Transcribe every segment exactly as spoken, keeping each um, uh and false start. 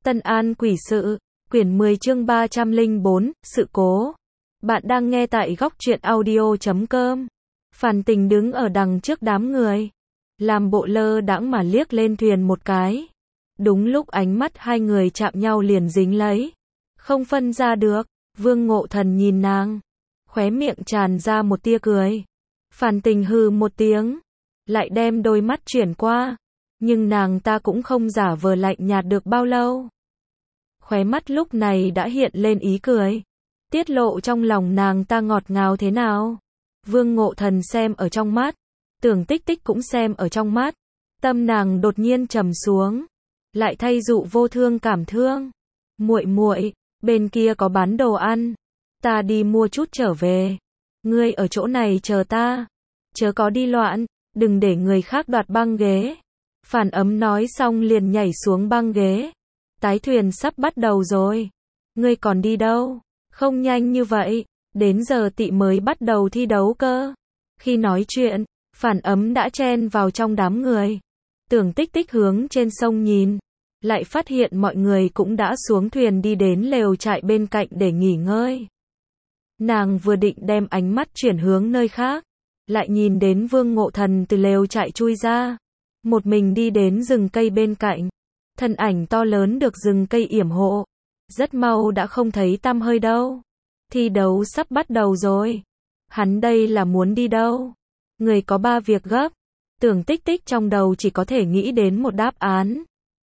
Tân An quỷ sự, quyển mười chương ba trăm lẻ bốn, sự cố. Bạn đang nghe tại góc truyện audio chấm com. Phàn Tình đứng ở đằng trước đám người, làm bộ lơ đãng mà liếc lên thuyền một cái. Đúng lúc ánh mắt hai người chạm nhau liền dính lấy, không phân ra được. Vương Ngộ Thần nhìn nàng, khóe miệng tràn ra một tia cười. Phàn Tình hừ một tiếng, lại đem đôi mắt chuyển qua, nhưng nàng ta cũng không giả vờ lạnh nhạt được bao lâu. Khóe mắt lúc này đã hiện lên ý cười, tiết lộ trong lòng nàng ta ngọt ngào thế nào. Vương Ngộ Thần xem ở trong mắt, Tưởng Tích Tích cũng xem ở trong mắt, tâm nàng đột nhiên trầm xuống, lại thay dụ vô thương cảm thương. Muội muội, bên kia có bán đồ ăn, ta đi mua chút trở về. Ngươi ở chỗ này chờ ta, chớ có đi loạn, đừng để người khác đoạt băng ghế. Phàn Ấm nói xong liền nhảy xuống băng ghế. Tái thuyền sắp bắt đầu rồi. Ngươi còn đi đâu? Không nhanh như vậy, đến giờ tị mới bắt đầu thi đấu cơ. Khi nói chuyện, Phàn Ấm đã chen vào trong đám người. Tưởng Tích Tích hướng trên sông nhìn, lại phát hiện mọi người cũng đã xuống thuyền đi đến lều trại bên cạnh để nghỉ ngơi. Nàng vừa định đem ánh mắt chuyển hướng nơi khác, lại nhìn đến Vương Ngộ Thần từ lều trại chui ra, một mình đi đến rừng cây bên cạnh. Thân ảnh to lớn được rừng cây yểm hộ, rất mau đã không thấy tăm hơi đâu. Thi đấu sắp bắt đầu rồi. Hắn đây là muốn đi đâu? Người có ba việc gấp. Tưởng Tích Tích trong đầu chỉ có thể nghĩ đến một đáp án.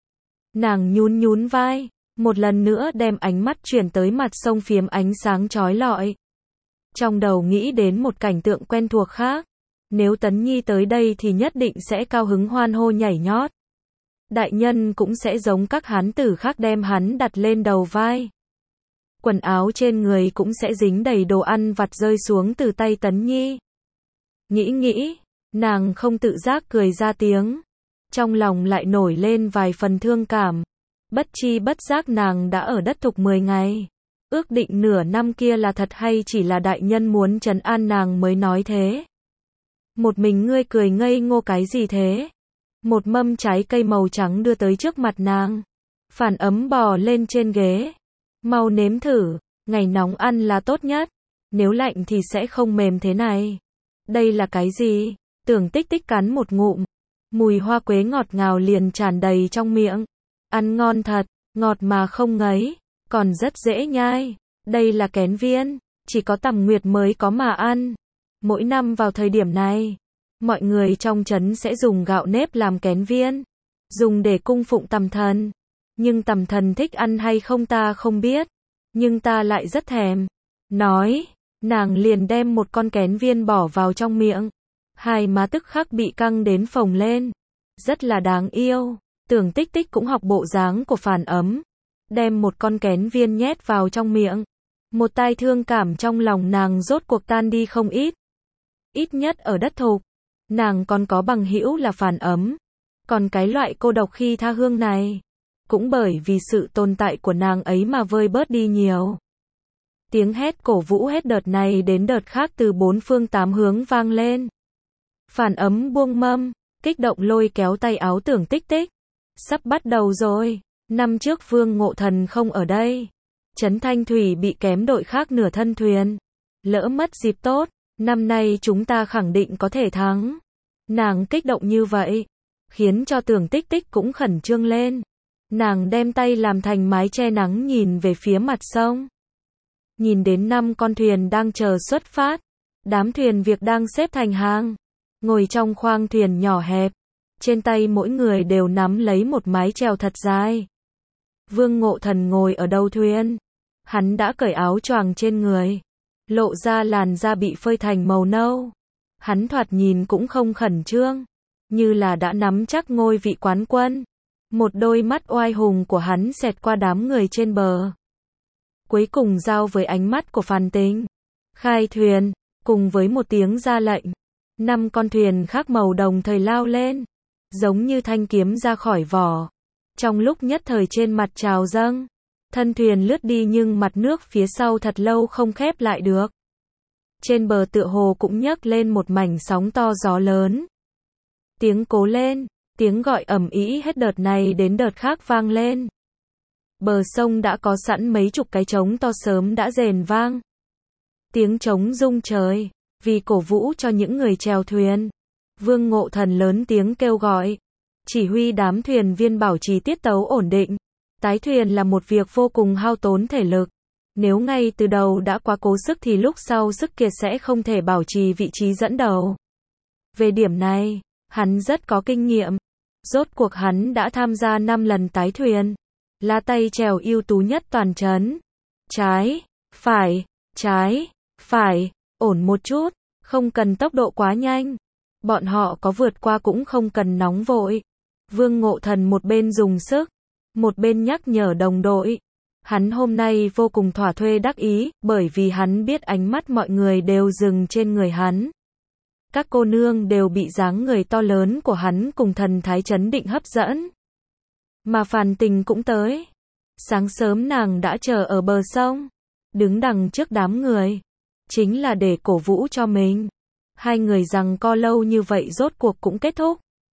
Nàng nhún nhún vai, một lần nữa đem ánh mắt chuyển tới mặt sông phiếm ánh sáng chói lọi. Trong đầu nghĩ đến một cảnh tượng quen thuộc khác. Nếu Tấn Nhi tới đây thì nhất định sẽ cao hứng hoan hô nhảy nhót. Đại nhân cũng sẽ giống các hán tử khác đem hắn đặt lên đầu vai. Quần áo trên người cũng sẽ dính đầy đồ ăn vặt rơi xuống từ tay Tấn Nhi. Nghĩ nghĩ, nàng không tự giác cười ra tiếng. Trong lòng lại nổi lên vài phần thương cảm. Bất chi bất giác nàng đã ở đất thục mười ngày. Ước định nửa năm kia là thật hay chỉ là đại nhân muốn trấn an nàng mới nói thế? Một mình ngươi cười ngây ngô cái gì thế? Một mâm trái cây màu trắng đưa tới trước mặt nàng. Phàn Ấm bò lên trên ghế. Mau nếm thử, ngày nóng ăn là tốt nhất. Nếu lạnh thì sẽ không mềm thế này. Đây là cái gì? Tưởng Tích Tích cắn một ngụm. Mùi hoa quế ngọt ngào liền tràn đầy trong miệng. Ăn ngon thật, ngọt mà không ngấy, còn rất dễ nhai. Đây là kén viên, chỉ có Tầm Nguyệt mới có mà ăn. Mỗi năm vào thời điểm này, mọi người trong trấn sẽ dùng gạo nếp làm kén viên, dùng để cung phụng Tầm Thần. Nhưng Tầm Thần thích ăn hay không ta không biết, nhưng ta lại rất thèm. Nói, nàng liền đem một con kén viên bỏ vào trong miệng. Hai má tức khắc bị căng đến phồng lên. Rất là đáng yêu. Tưởng Tích Tích cũng học bộ dáng của Phàn Ấm, đem một con kén viên nhét vào trong miệng. Một tai thương cảm trong lòng nàng rốt cuộc tan đi không ít. Ít nhất ở đất thục, nàng còn có bằng hữu là Phàn Ấm. Còn cái loại cô độc khi tha hương này, cũng bởi vì sự tồn tại của nàng ấy mà vơi bớt đi nhiều. Tiếng hét cổ vũ hết đợt này đến đợt khác từ bốn phương tám hướng vang lên. Phàn Ấm buông mâm, kích động lôi kéo tay áo Tưởng Tích Tích. Sắp bắt đầu rồi, năm trước Vương Ngộ Thần không ở đây. Trấn Thanh Thủy bị kém đội khác nửa thân thuyền. Lỡ mất dịp tốt, năm nay chúng ta khẳng định có thể thắng. Nàng kích động như vậy, khiến cho Tưởng Tích Tích cũng khẩn trương lên. Nàng đem tay làm thành mái che nắng nhìn về phía mặt sông. Nhìn đến năm con thuyền đang chờ xuất phát. Đám thuyền việc đang xếp thành hàng, ngồi trong khoang thuyền nhỏ hẹp. Trên tay mỗi người đều nắm lấy một mái chèo thật dài. Vương Ngộ Thần ngồi ở đầu thuyền. Hắn đã cởi áo choàng trên người, lộ ra làn da bị phơi thành màu nâu. Hắn thoạt nhìn cũng không khẩn trương, như là đã nắm chắc ngôi vị quán quân. Một đôi mắt oai hùng của hắn xẹt qua đám người trên bờ. Cuối cùng giao với ánh mắt của Phàn Tình. Khai thuyền, cùng với một tiếng ra lệnh. Năm con thuyền khác màu đồng thời lao lên, giống như thanh kiếm ra khỏi vỏ. Trong lúc nhất thời trên mặt trào dâng, thân thuyền lướt đi nhưng mặt nước phía sau thật lâu không khép lại được. Trên bờ tựa hồ cũng nhấc lên một mảnh sóng to gió lớn. Tiếng cố lên, tiếng gọi ầm ĩ hết đợt này đến đợt khác vang lên. Bờ sông đã có sẵn mấy chục cái trống to sớm đã rền vang. Tiếng trống rung trời, vì cổ vũ cho những người chèo thuyền. Vương Ngộ Thần lớn tiếng kêu gọi, chỉ huy đám thuyền viên bảo trì tiết tấu ổn định. Tái thuyền là một việc vô cùng hao tốn thể lực. Nếu ngay từ đầu đã quá cố sức thì lúc sau sức kiệt sẽ không thể bảo trì vị trí dẫn đầu. Về điểm này, hắn rất có kinh nghiệm. Rốt cuộc hắn đã tham gia năm lần tái thuyền. Là tay chèo ưu tú nhất toàn trấn. Trái, phải, trái, phải, ổn một chút, không cần tốc độ quá nhanh. Bọn họ có vượt qua cũng không cần nóng vội. Vương Ngộ Thần một bên dùng sức, một bên nhắc nhở đồng đội. Hắn hôm nay vô cùng thỏa thuê đắc ý, bởi vì hắn biết ánh mắt mọi người đều dừng trên người hắn. Các cô nương đều bị dáng người to lớn của hắn cùng thần thái chấn định hấp dẫn. Mà Phàn Tình cũng tới. Sáng sớm nàng đã chờ ở bờ sông, đứng đằng trước đám người, chính là để cổ vũ cho mình. Hai người giằng co lâu như vậy rốt cuộc cũng kết thúc.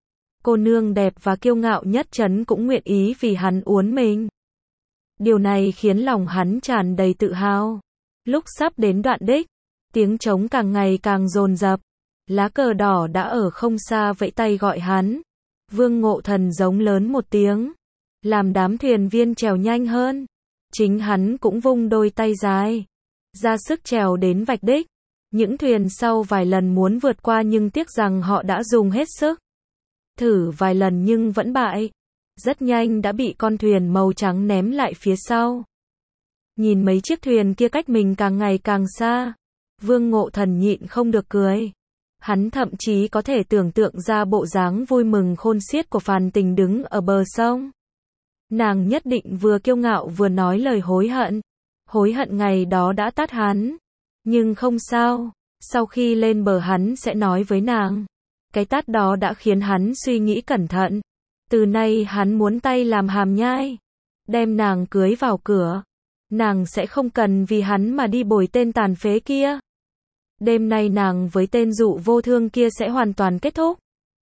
Cô nương đẹp và kiêu ngạo nhất trấn cũng nguyện ý vì hắn uốn mình. Điều này khiến lòng hắn tràn đầy tự hào. Lúc sắp đến đoạn đích, tiếng trống càng ngày càng dồn dập. Lá cờ đỏ đã ở không xa vẫy tay gọi hắn. Vương Ngộ Thần giống lớn một tiếng, làm đám thuyền viên trèo nhanh hơn. Chính hắn cũng vung đôi tay dài, ra sức trèo đến vạch đích. Những thuyền sau vài lần muốn vượt qua nhưng tiếc rằng họ đã dùng hết sức. Thử vài lần nhưng vẫn bại. Rất nhanh đã bị con thuyền màu trắng ném lại phía sau. Nhìn mấy chiếc thuyền kia cách mình càng ngày càng xa, Vương Ngộ Thần nhịn không được cười. Hắn thậm chí có thể tưởng tượng ra bộ dáng vui mừng khôn xiết của Phàn Tình đứng ở bờ sông. Nàng nhất định vừa kiêu ngạo vừa nói lời hối hận. Hối hận ngày đó đã tát hắn. Nhưng không sao, sau khi lên bờ hắn sẽ nói với nàng. Cái tát đó đã khiến hắn suy nghĩ cẩn thận. Từ nay hắn muốn tay làm hàm nhai, đem nàng cưới vào cửa. Nàng sẽ không cần vì hắn mà đi bồi tên tàn phế kia. Đêm nay nàng với tên dụ vô thương kia sẽ hoàn toàn kết thúc.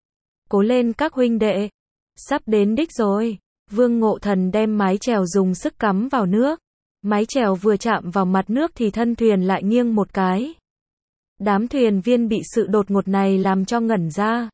Cố lên các huynh đệ. Sắp đến đích rồi. Vương Ngộ Thần đem mái chèo dùng sức cắm vào nước. Mái chèo vừa chạm vào mặt nước thì thân thuyền lại nghiêng một cái. Đám thuyền viên bị sự đột ngột này làm cho ngẩn ra.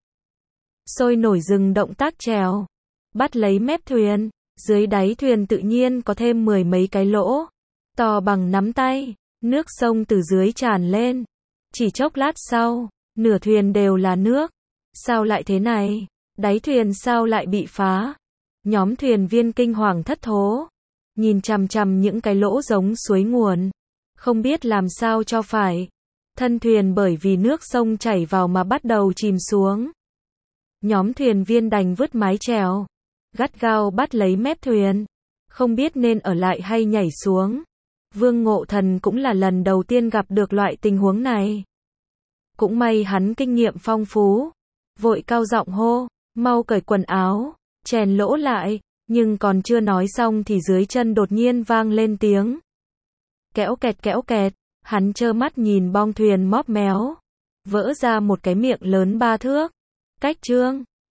Sôi nổi dừng động tác chèo. Bắt lấy mép thuyền. Dưới đáy thuyền tự nhiên có thêm mười mấy cái lỗ. To bằng nắm tay. Nước sông từ dưới tràn lên. Chỉ chốc lát sau, nửa thuyền đều là nước. Sao lại thế này? Đáy thuyền sao lại bị phá? Nhóm thuyền viên kinh hoàng thất thố. Nhìn chằm chằm những cái lỗ giống suối nguồn. Không biết làm sao cho phải. Thân thuyền bởi vì nước sông chảy vào mà bắt đầu chìm xuống. Nhóm thuyền viên đành vứt mái chèo. Gắt gao bắt lấy mép thuyền. Không biết nên ở lại hay nhảy xuống. Vương Ngộ Thần cũng là lần đầu tiên gặp được loại tình huống này. Cũng may hắn kinh nghiệm phong phú. Vội cao giọng hô, mau cởi quần áo, chèn lỗ lại. Nhưng còn chưa nói xong thì dưới chân đột nhiên vang lên tiếng. Kéo kẹt kéo kẹt. Hắn trơ mắt nhìn bong thuyền móp méo. Vỡ ra một cái miệng lớn ba thước. Cách trương.